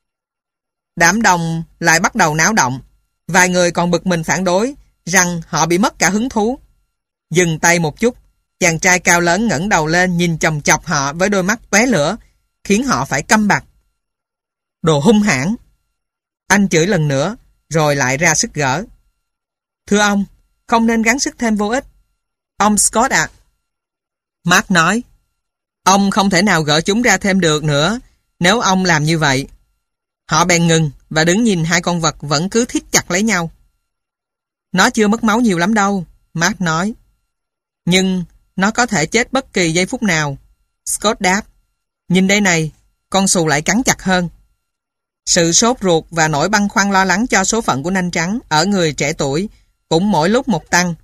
Đám đông lại bắt đầu náo động. Vài người còn bực mình phản đối rằng họ bị mất cả hứng thú. Dừng tay một chút, chàng trai cao lớn ngẩng đầu lên nhìn chòng chọc họ với đôi mắt tóe lửa, khiến họ phải câm bặt. "Đồ hung hãn!" Anh chửi lần nữa, rồi lại ra sức gỡ. "Thưa ông, không nên gắng sức thêm vô ích." "Ông Scott ạ." Mark nói, "Ông không thể nào gỡ chúng ra thêm được nữa nếu ông làm như vậy." Họ bèn ngừng và đứng nhìn hai con vật vẫn cứ thít chặt lấy nhau. "Nó chưa mất máu nhiều lắm đâu," Mark nói. "Nhưng nó có thể chết bất kỳ giây phút nào," Scott đáp. "Nhìn đây này, con xù lại cắn chặt hơn." Sự sốt ruột và nỗi băn khoăn lo lắng cho số phận của nanh trắng ở người trẻ tuổi cũng mỗi lúc một tăng.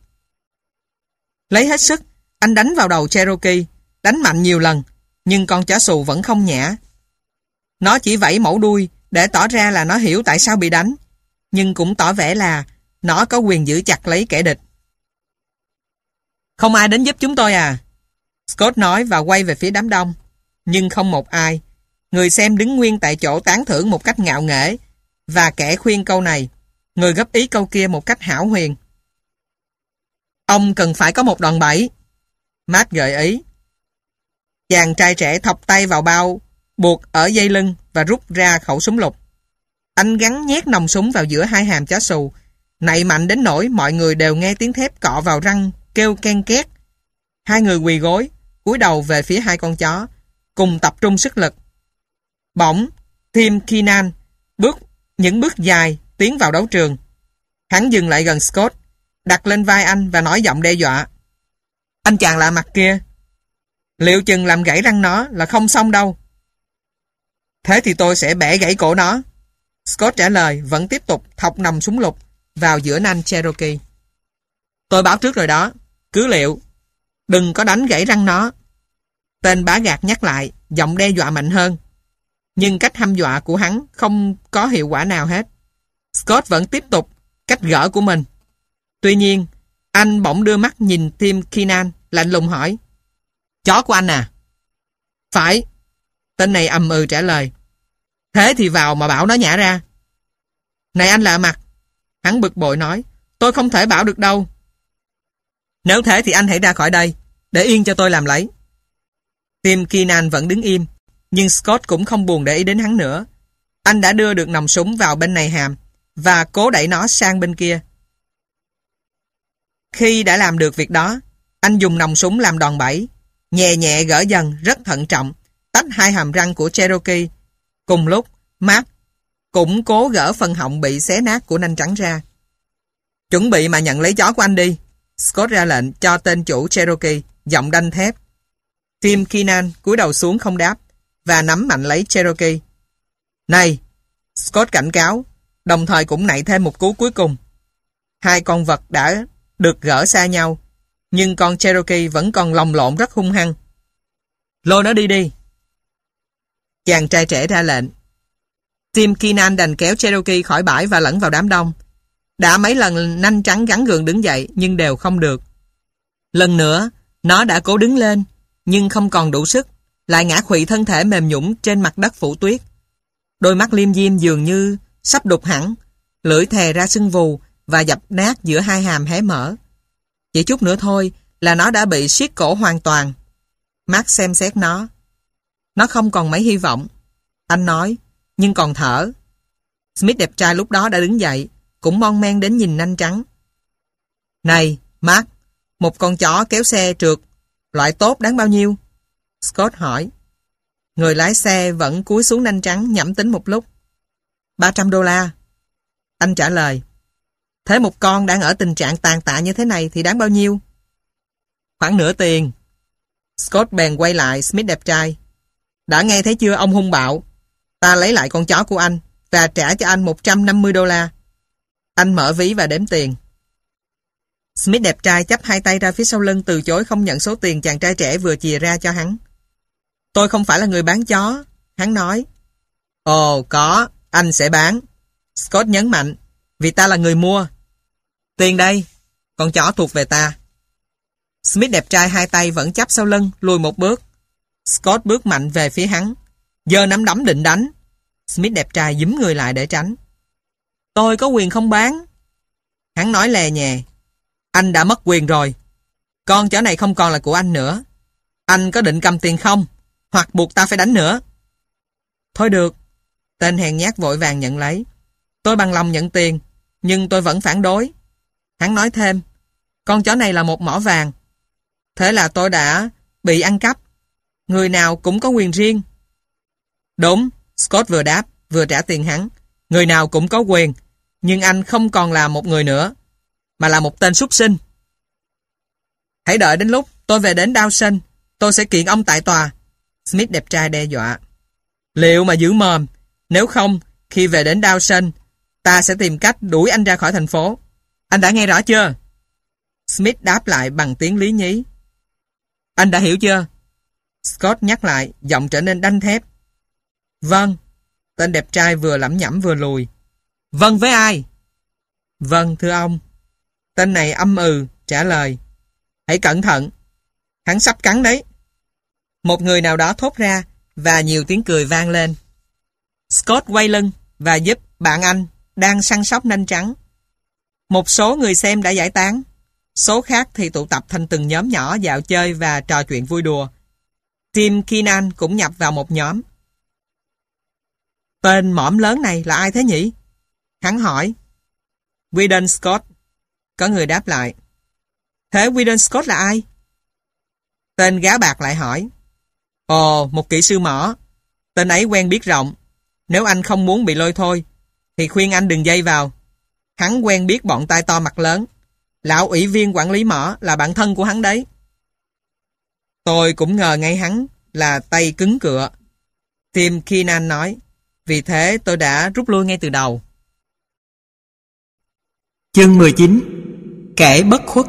Lấy hết sức, anh đánh vào đầu Cherokee, đánh mạnh nhiều lần, nhưng con chó xù vẫn không nhả. Nó chỉ vẫy mẩu đuôi để tỏ ra là nó hiểu tại sao bị đánh, nhưng cũng tỏ vẻ là nó có quyền giữ chặt lấy kẻ địch. "Không ai đến giúp chúng tôi à?" Scott nói và quay về phía đám đông, nhưng không một ai. Người xem đứng nguyên tại chỗ tán thưởng một cách ngạo nghễ, và kẻ khuyên câu này, người góp ý câu kia một cách hão huyền. "Ông cần phải có một đòn bẩy," Matt gợi ý. Chàng trai trẻ thọc tay vào bao buộc ở dây lưng và rút ra khẩu súng lục. Anh gắn nhét nòng súng vào giữa hai hàm chó xù, nạy mạnh đến nỗi mọi người đều nghe tiếng thép cọ vào răng kêu ken két. Hai người quỳ gối, cúi đầu về phía hai con chó, cùng tập trung sức lực. Bỗng, Tim Keenan bước những bước dài tiến vào đấu trường. Hắn dừng lại gần Scott, đặt lên vai anh và nói giọng đe dọa: "Anh chàng lạ mặt kia, liệu chừng làm gãy răng nó là không xong đâu." "Thế thì tôi sẽ bẻ gãy cổ nó," Scott trả lời, vẫn tiếp tục thọc nòng súng lục vào giữa nanh Cherokee. "Tôi báo trước rồi đó, cứ liệu, đừng có đánh gãy răng nó." Tên bá gạt nhắc lại, giọng đe dọa mạnh hơn. Nhưng cách hăm dọa của hắn không có hiệu quả nào hết. Scott vẫn tiếp tục cách gỡ của mình. Tuy nhiên, anh bỗng đưa mắt nhìn Tim Keenan, lạnh lùng hỏi: "Chó của anh à?" "Phải," tên này ầm ừ trả lời. "Thế thì vào mà bảo nó nhả ra." "Này anh lạ mặt," hắn bực bội nói, "tôi không thể bảo được đâu." "Nếu thế thì anh hãy ra khỏi đây, để yên cho tôi làm lấy." Tim Keenan vẫn đứng im, nhưng Scott cũng không buồn để ý đến hắn nữa. Anh đã đưa được nòng súng vào bên này hàm và cố đẩy nó sang bên kia. Khi đã làm được việc đó, anh dùng nòng súng làm đòn bẩy, nhẹ nhẹ gỡ dần rất thận trọng, tách hai hàm răng của Cherokee. Cùng lúc, Mark cũng cố gỡ phần họng bị xé nát của nanh trắng ra. Chuẩn bị mà nhận lấy chó của anh đi. Scott ra lệnh cho tên chủ Cherokee, giọng đanh thép. Tim Keenan cúi đầu xuống không đáp và nắm mạnh lấy Cherokee. Này! Scott cảnh cáo, đồng thời cũng nạy thêm một cú cuối cùng. Hai con vật đã được gỡ xa nhau, nhưng con Cherokee vẫn còn lồng lộn rất hung hăng. Lôi nó đi đi. Chàng trai trẻ ra lệnh. Tim Keenan đành kéo Cherokee khỏi bãi và lẫn vào đám đông. Đã mấy lần nanh trắng gắn gượng đứng dậy nhưng đều không được. Lần nữa, nó đã cố đứng lên, nhưng không còn đủ sức, lại ngã khuỵu thân thể mềm nhũn trên mặt đất phủ tuyết. Đôi mắt liêm diêm dường như sắp đục hẳn, lưỡi thè ra sưng vù và dập nát giữa hai hàm hé mở. Chỉ chút nữa thôi là nó đã bị siết cổ hoàn toàn. Mark xem xét nó. Nó không còn mấy hy vọng. Anh nói, nhưng còn thở. Smith đẹp trai lúc đó đã đứng dậy, cũng mon men đến nhìn nanh trắng. Này, Mark, một con chó kéo xe trượt, loại tốt đáng bao nhiêu? Scott hỏi. Người lái xe vẫn cúi xuống nanh trắng nhẩm tính một lúc. ba trăm đô la. Anh trả lời. Thế một con đang ở tình trạng tàn tạ như thế này thì đáng bao nhiêu? Khoảng nửa tiền. Scott bèn quay lại Smith đẹp trai. Đã nghe thấy chưa ông hung bạo? Ta lấy lại con chó của anh và trả cho anh một trăm năm mươi đô la. Anh mở ví và đếm tiền. Smith đẹp trai chắp hai tay ra phía sau lưng từ chối không nhận số tiền chàng trai trẻ vừa chìa ra cho hắn. Tôi không phải là người bán chó, hắn nói. Ồ, có, anh sẽ bán. Scott nhấn mạnh, vì ta là người mua. Tiền đây, con chó thuộc về ta. Smith đẹp trai hai tay vẫn chắp sau lưng, lùi một bước. Scott bước mạnh về phía hắn. Giơ nắm đấm định đánh. Smith đẹp trai giúm người lại để tránh. Tôi có quyền không bán. Hắn nói lè nhè. Anh đã mất quyền rồi. Con chó này không còn là của anh nữa. Anh có định cầm tiền không? Hoặc buộc ta phải đánh nữa? Thôi được. Tên hèn nhát vội vàng nhận lấy. Tôi bằng lòng nhận tiền, nhưng tôi vẫn phản đối. Hắn nói thêm, con chó này là một mỏ vàng. Thế là tôi đã bị ăn cắp. Người nào cũng có quyền riêng. Đúng, Scott vừa đáp, vừa trả tiền hắn. Người nào cũng có quyền, nhưng anh không còn là một người nữa, mà là một tên súc sinh. Hãy đợi đến lúc tôi về đến Dawson, tôi sẽ kiện ông tại tòa. Smith đẹp trai đe dọa. Liệu mà giữ mồm, nếu không, khi về đến Dawson, ta sẽ tìm cách đuổi anh ra khỏi thành phố. Anh đã nghe rõ chưa? Smith đáp lại bằng tiếng lý nhí. Anh đã hiểu chưa? Scott nhắc lại, giọng trở nên đanh thép. Vâng. Tên đẹp trai vừa lẩm nhẩm vừa lùi. Vâng với ai? Vâng thưa ông. Tên này âm ừ, trả lời. Hãy cẩn thận. Hắn sắp cắn đấy. Một người nào đó thốt ra và nhiều tiếng cười vang lên. Scott quay lưng và giúp bạn anh đang săn sóc nanh trắng. Một số người xem đã giải tán. Số khác thì tụ tập thành từng nhóm nhỏ dạo chơi và trò chuyện vui đùa. Tim Keenan cũng nhập vào một nhóm. Tên mõm lớn này là ai thế nhỉ? Hắn hỏi. Weedon Scott. Có người đáp lại. Thế Weedon Scott là ai? Tên gá bạc lại hỏi. Ồ, một kỹ sư mỏ. Tên ấy quen biết rộng. Nếu anh không muốn bị lôi thôi, thì khuyên anh đừng dây vào. Hắn quen biết bọn tai to mặt lớn. Lão ủy viên quản lý mỏ là bạn thân của hắn đấy. Tôi cũng ngờ ngay hắn là tay cứng cựa. Tim Keenan nói. Vì thế tôi đã rút lui ngay từ đầu. Chương mười chín. Kẻ bất khuất.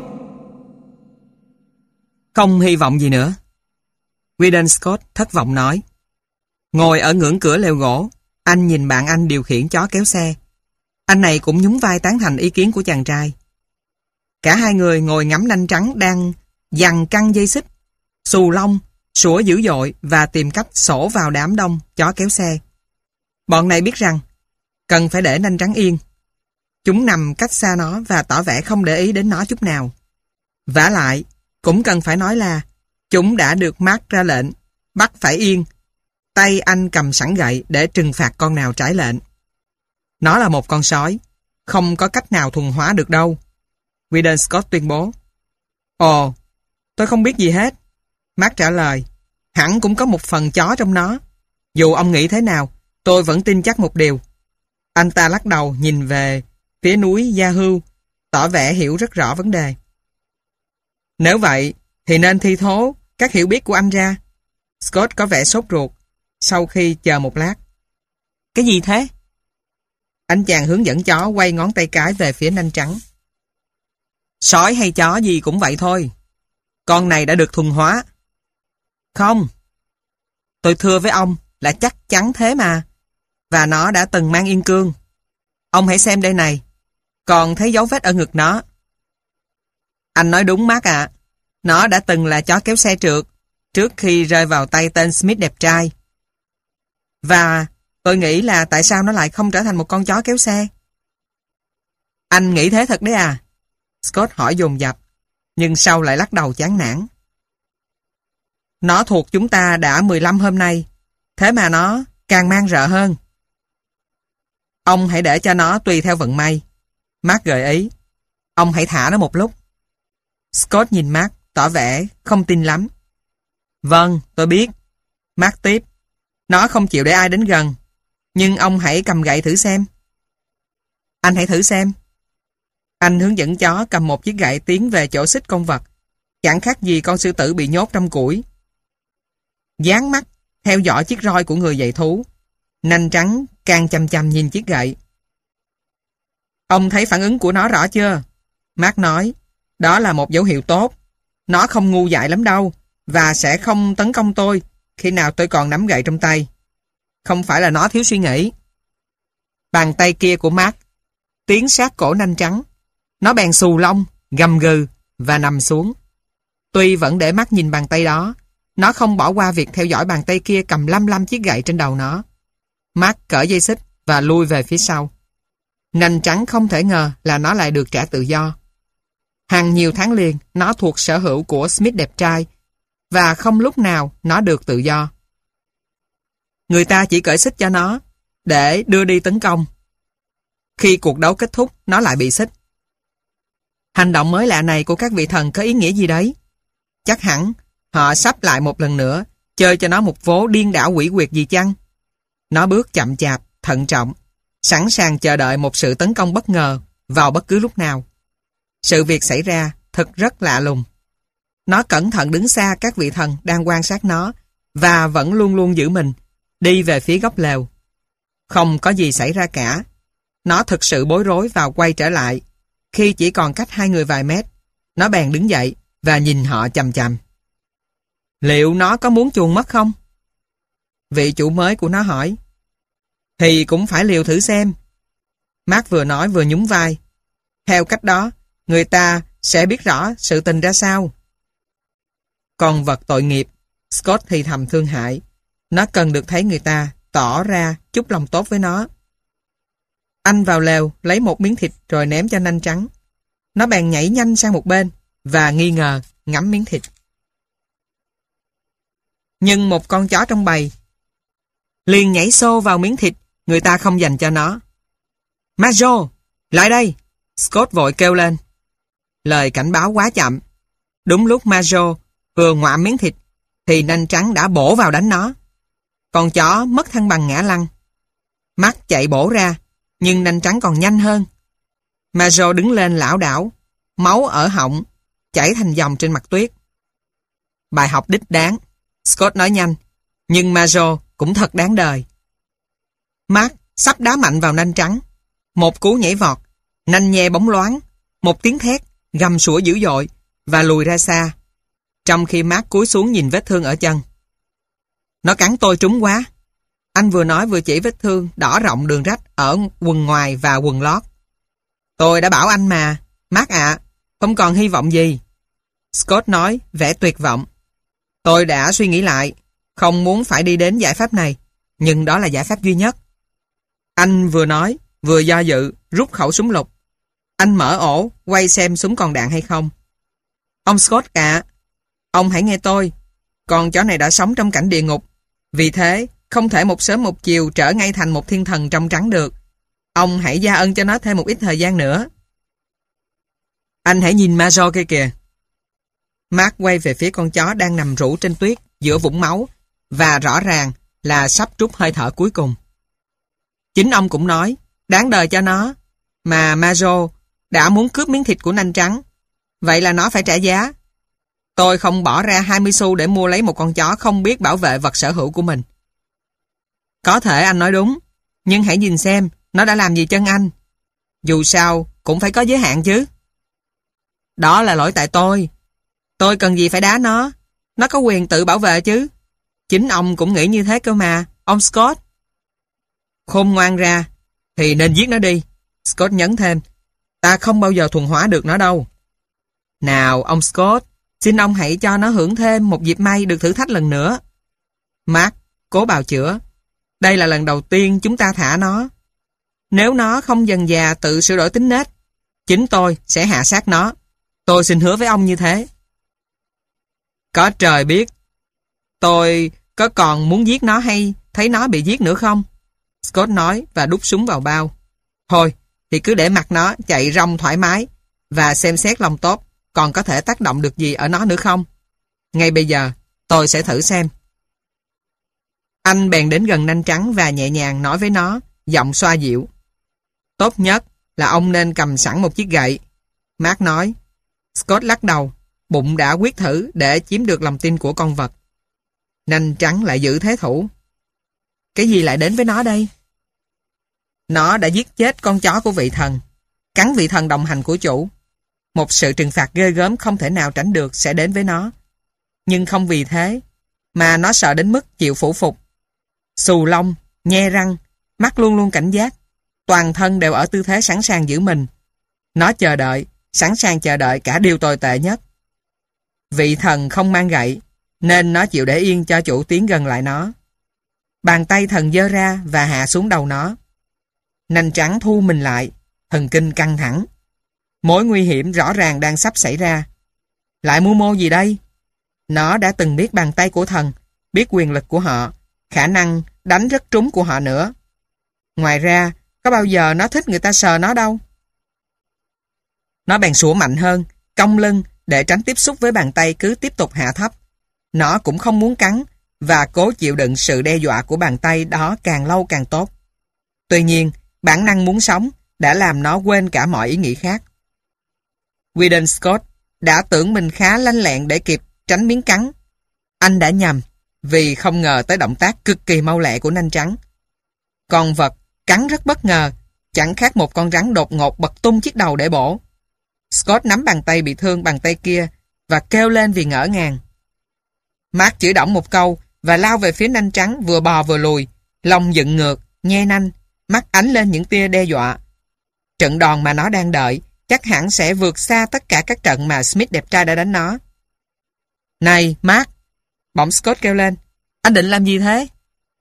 Không hy vọng gì nữa. Weedon Scott thất vọng nói. Ngồi ở ngưỡng cửa lều gỗ, anh nhìn bạn anh điều khiển chó kéo xe. Anh này cũng nhún vai tán thành ý kiến của chàng trai. Cả hai người ngồi ngắm nanh trắng đang giằng căng dây xích, xù lông, sủa dữ dội và tìm cách xổ vào đám đông chó kéo xe. Bọn này biết rằng cần phải để nanh trắng yên. Chúng nằm cách xa nó và tỏ vẻ không để ý đến nó chút nào. Vả lại, cũng cần phải nói là chúng đã được Mark ra lệnh bắt phải yên. Tay anh cầm sẵn gậy để trừng phạt con nào trái lệnh. Nó là một con sói, không có cách nào thuần hóa được đâu. Weedon Scott tuyên bố. Ồ, tôi không biết gì hết. Mark trả lời. Hẳn cũng có một phần chó trong nó. Dù ông nghĩ thế nào, tôi vẫn tin chắc một điều. Anh ta lắc đầu nhìn về phía núi Yahoo, tỏ vẻ hiểu rất rõ vấn đề. Nếu vậy, thì nên thi thố các hiểu biết của anh ra. Scott có vẻ sốt ruột, sau khi chờ một lát. Cái gì thế? Anh chàng hướng dẫn chó quay ngón tay cái về phía nanh trắng. Sói hay chó gì cũng vậy thôi. Con này đã được thuần hóa. Không. Tôi thưa với ông là chắc chắn thế mà. Và nó đã từng mang yên cương. Ông hãy xem đây này. Còn thấy dấu vết ở ngực nó. Anh nói đúng Mark ạ. Nó đã từng là chó kéo xe trượt trước khi rơi vào tay tên Smith đẹp trai. Và tôi nghĩ là tại sao nó lại không trở thành một con chó kéo xe? Anh nghĩ thế thật đấy à? Scott hỏi dồn dập, nhưng sau lại lắc đầu chán nản. Nó thuộc chúng ta đã mười lăm hôm nay, thế mà nó càng mang rợ hơn. Ông hãy để cho nó tùy theo vận may. Mark gợi ý. Ông hãy thả nó một lúc. Scott nhìn Mark, tỏ vẻ không tin lắm. Vâng, tôi biết. Mark tiếp. Nó không chịu để ai đến gần. Nhưng ông hãy cầm gậy thử xem. Anh hãy thử xem. Anh hướng dẫn chó cầm một chiếc gậy tiến về chỗ xích con vật. Chẳng khác gì con sư tử bị nhốt trong củi. Dán mắt, theo dõi chiếc roi của người dạy thú. Nanh trắng càng chằm chằm nhìn chiếc gậy. Ông thấy phản ứng của nó rõ chưa? Mark nói. Đó là một dấu hiệu tốt. Nó không ngu dại lắm đâu. Và sẽ không tấn công tôi khi nào tôi còn nắm gậy trong tay. Không phải là nó thiếu suy nghĩ. Bàn tay kia của Mark tiến sát cổ nanh trắng. Nó bèn xù lông, gầm gừ và nằm xuống. Tuy vẫn để mắt nhìn bàn tay đó, nó không bỏ qua việc theo dõi bàn tay kia cầm lăm lăm chiếc gậy trên đầu nó. Mark cởi dây xích và lui về phía sau. Nanh trắng không thể ngờ là nó lại được trả tự do. Hàng nhiều tháng liền, nó thuộc sở hữu của Smith đẹp trai và không lúc nào nó được tự do. Người ta chỉ cởi xích cho nó để đưa đi tấn công. Khi cuộc đấu kết thúc, nó lại bị xích. Hành động mới lạ này của các vị thần có ý nghĩa gì đấy? Chắc hẳn họ sắp lại một lần nữa chơi cho nó một vố điên đảo quỷ quyệt gì chăng? Nó bước chậm chạp, thận trọng, sẵn sàng chờ đợi một sự tấn công bất ngờ vào bất cứ lúc nào. Sự việc xảy ra thật rất lạ lùng. Nó cẩn thận đứng xa các vị thần đang quan sát nó và vẫn luôn luôn giữ mình, đi về phía góc lều. Không có gì xảy ra cả. Nó thực sự bối rối và quay trở lại. Khi chỉ còn cách hai người vài mét, nó bèn đứng dậy và nhìn họ chằm chằm. Liệu nó có muốn chuồn mất không? Vị chủ mới của nó hỏi. Thì cũng phải liều thử xem. Mark vừa nói vừa nhún vai. Theo cách đó, người ta sẽ biết rõ sự tình ra sao. Con vật tội nghiệp, Scott thì thầm thương hại. Nó cần được thấy người ta tỏ ra chút lòng tốt với nó. Anh vào lều lấy một miếng thịt rồi ném cho nanh trắng. Nó bèn nhảy nhanh sang một bên và nghi ngờ ngắm miếng thịt. Nhưng một con chó trong bầy liền nhảy xô vào miếng thịt người ta không dành cho nó. Majo, lại đây! Scott vội kêu lên. Lời cảnh báo quá chậm. Đúng lúc Majo vừa ngoạm miếng thịt thì nanh trắng đã bổ vào đánh nó. Con chó mất thăng bằng ngã lăn. Mark chạy bổ ra, nhưng nanh trắng còn nhanh hơn. Majo đứng lên lảo đảo, máu ở họng chảy thành dòng trên mặt tuyết. Bài học đích đáng, Scott nói nhanh, nhưng Majo cũng thật đáng đời. Mark sắp đá mạnh vào nanh trắng. Một cú nhảy vọt, nanh nhe bóng loáng, một tiếng thét, gầm sủa dữ dội và lùi ra xa. Trong khi Mark cúi xuống nhìn vết thương ở chân. Nó cắn tôi trúng quá. Anh vừa nói vừa chỉ vết thương đỏ rộng đường rách ở quần ngoài và quần lót. Tôi đã bảo anh mà, Mark ạ, không còn hy vọng gì. Scott nói, vẻ tuyệt vọng. Tôi đã suy nghĩ lại, không muốn phải đi đến giải pháp này, nhưng đó là giải pháp duy nhất. Anh vừa nói, vừa do dự, rút khẩu súng lục. Anh mở ổ, quay xem súng còn đạn hay không. Ông Scott ạ, ông hãy nghe tôi. Con chó này đã sống trong cảnh địa ngục. Vì thế, không thể một sớm một chiều trở ngay thành một thiên thần trong trắng được. Ông hãy gia ân cho nó thêm một ít thời gian nữa. Anh hãy nhìn Major kia kìa. Mark quay về phía con chó đang nằm rũ trên tuyết giữa vũng máu và rõ ràng là sắp trút hơi thở cuối cùng. Chính ông cũng nói, đáng đời cho nó, mà Major đã muốn cướp miếng thịt của nanh trắng. Vậy là nó phải trả giá. Tôi không bỏ ra hai mươi xu để mua lấy một con chó không biết bảo vệ vật sở hữu của mình. Có thể anh nói đúng, nhưng hãy nhìn xem nó đã làm gì chân anh. Dù sao cũng phải có giới hạn chứ. Đó là lỗi tại tôi. Tôi cần gì phải đá nó. Nó có quyền tự bảo vệ chứ. Chính ông cũng nghĩ như thế cơ mà, ông Scott. Khôn ngoan ra thì nên giết nó đi. Scott nhấn thêm. Ta không bao giờ thuần hóa được nó đâu. Nào ông Scott, xin ông hãy cho nó hưởng thêm một dịp may được thử thách lần nữa. Mark cố bào chữa. Đây là lần đầu tiên chúng ta thả nó. Nếu nó không dần dà tự sửa đổi tính nết, chính tôi sẽ hạ sát nó. Tôi xin hứa với ông như thế. Có trời biết, tôi có còn muốn giết nó hay thấy nó bị giết nữa không? Scott nói và đút súng vào bao. Thôi, thì cứ để mặc nó chạy rong thoải mái và xem xét lòng tốt còn có thể tác động được gì ở nó nữa không. Ngay bây giờ, tôi sẽ thử xem. Anh bèn đến gần nanh trắng và nhẹ nhàng nói với nó, giọng xoa dịu. Tốt nhất là ông nên cầm sẵn một chiếc gậy. Mark nói. Scott lắc đầu, bụng đã quyết thử để chiếm được lòng tin của con vật. Nanh trắng lại giữ thế thủ. Cái gì lại đến với nó đây? Nó đã giết chết con chó của vị thần, cắn vị thần đồng hành của chủ. Một sự trừng phạt ghê gớm không thể nào tránh được sẽ đến với nó. Nhưng không vì thế mà nó sợ đến mức chịu phủ phục. Xù lông, nhe răng, mắt luôn luôn cảnh giác, toàn thân đều ở tư thế sẵn sàng giữ mình. Nó chờ đợi, sẵn sàng chờ đợi cả điều tồi tệ nhất. Vị thần không mang gậy, nên nó chịu để yên cho chủ tiến gần lại nó. Bàn tay thần giơ ra và hạ xuống đầu nó. Nanh trắng thu mình lại, thần kinh căng thẳng. Mối nguy hiểm rõ ràng đang sắp xảy ra. Lại mưu mô gì đây? Nó đã từng biết bàn tay của thần, biết quyền lực của họ, khả năng đánh rất trúng của họ nữa. Ngoài ra, có bao giờ nó thích người ta sờ nó đâu. Nó bèn sủa mạnh hơn, cong lưng để tránh tiếp xúc với bàn tay cứ tiếp tục hạ thấp. Nó cũng không muốn cắn và cố chịu đựng sự đe dọa của bàn tay đó càng lâu càng tốt. Tuy nhiên, bản năng muốn sống đã làm nó quên cả mọi ý nghĩ khác. Weedon Scott đã tưởng mình khá lanh lẹn để kịp tránh miếng cắn. Anh đã nhầm vì không ngờ tới động tác cực kỳ mau lẹ của nanh trắng. Con vật cắn rất bất ngờ, chẳng khác một con rắn đột ngột bật tung chiếc đầu để bổ. Scott nắm bàn tay bị thương bằng tay kia và kêu lên vì ngỡ ngàng. Mark chửi đổng một câu và lao về phía nanh trắng vừa bò vừa lùi, lông dựng ngược, nhe nanh, mắt ánh lên những tia đe dọa. Trận đòn mà nó đang đợi chắc hẳn sẽ vượt xa tất cả các trận mà Smith đẹp trai đã đánh nó. Này, Mark! Bỗng Scott kêu lên. Anh định làm gì thế?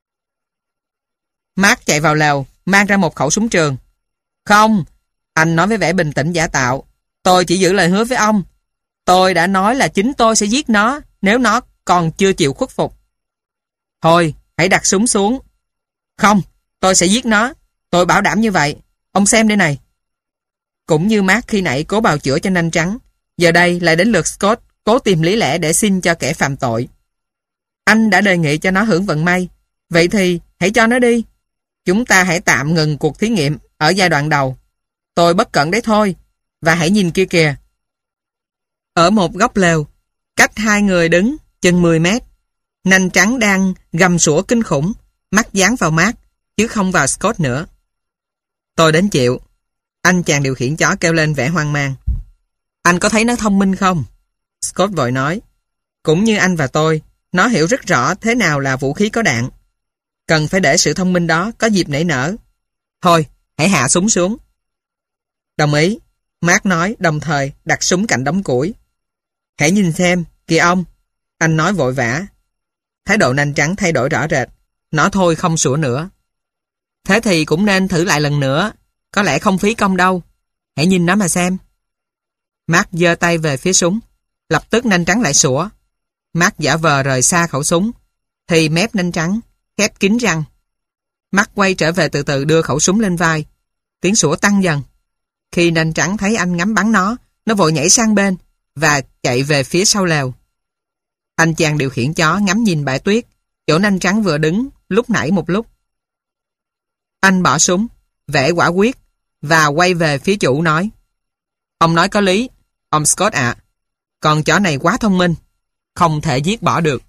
Mark chạy vào lều, mang ra một khẩu súng trường. Không, anh nói với vẻ bình tĩnh giả tạo. Tôi chỉ giữ lời hứa với ông. Tôi đã nói là chính tôi sẽ giết nó nếu nó còn chưa chịu khuất phục. Thôi, hãy đặt súng xuống. Không, tôi sẽ giết nó. Tôi bảo đảm như vậy. Ông xem đây này. Cũng như Mark khi nãy cố bào chữa cho nanh trắng, giờ đây lại đến lượt Scott cố tìm lý lẽ để xin cho kẻ phạm tội. Anh đã đề nghị cho nó hưởng vận may. Vậy thì hãy cho nó đi. Chúng ta hãy tạm ngừng cuộc thí nghiệm ở giai đoạn đầu. Tôi bất cẩn đấy thôi. Và hãy nhìn kia kìa. Ở một góc lều, cách hai người đứng chừng mười mét, nanh trắng đang gầm sủa kinh khủng, mắt dán vào Mark, chứ không vào Scott nữa. Tôi đến chịu. Anh chàng điều khiển chó kêu lên vẻ hoang mang. Anh có thấy nó thông minh không? Scott vội nói. Cũng như anh và tôi, nó hiểu rất rõ thế nào là vũ khí có đạn. Cần phải để sự thông minh đó có dịp nảy nở. Thôi, hãy hạ súng xuống. Đồng ý, Mark nói đồng thời đặt súng cạnh đống củi. Hãy nhìn xem, kìa ông. Anh nói vội vã. Thái độ nanh trắng thay đổi rõ rệt. Nó thôi không sủa nữa. Thế thì cũng nên thử lại lần nữa. Có lẽ không phí công đâu. Hãy nhìn nó mà xem. Mark giơ tay về phía súng. Lập tức nanh trắng lại sủa. Mark giả vờ rời xa khẩu súng. Thì mép nanh trắng khép kín răng. Mark quay trở về từ từ đưa khẩu súng lên vai. Tiếng sủa tăng dần. Khi nanh trắng thấy anh ngắm bắn nó, Nó vội nhảy sang bên và chạy về phía sau lều. Anh chàng điều khiển chó ngắm nhìn bãi tuyết, chỗ nanh trắng vừa đứng lúc nãy một lúc. Anh bỏ súng, vẽ quả quyết và quay về phía chủ nói: Ông nói có lý, ông Scott ạ. Con chó này quá thông minh, không thể giết bỏ được.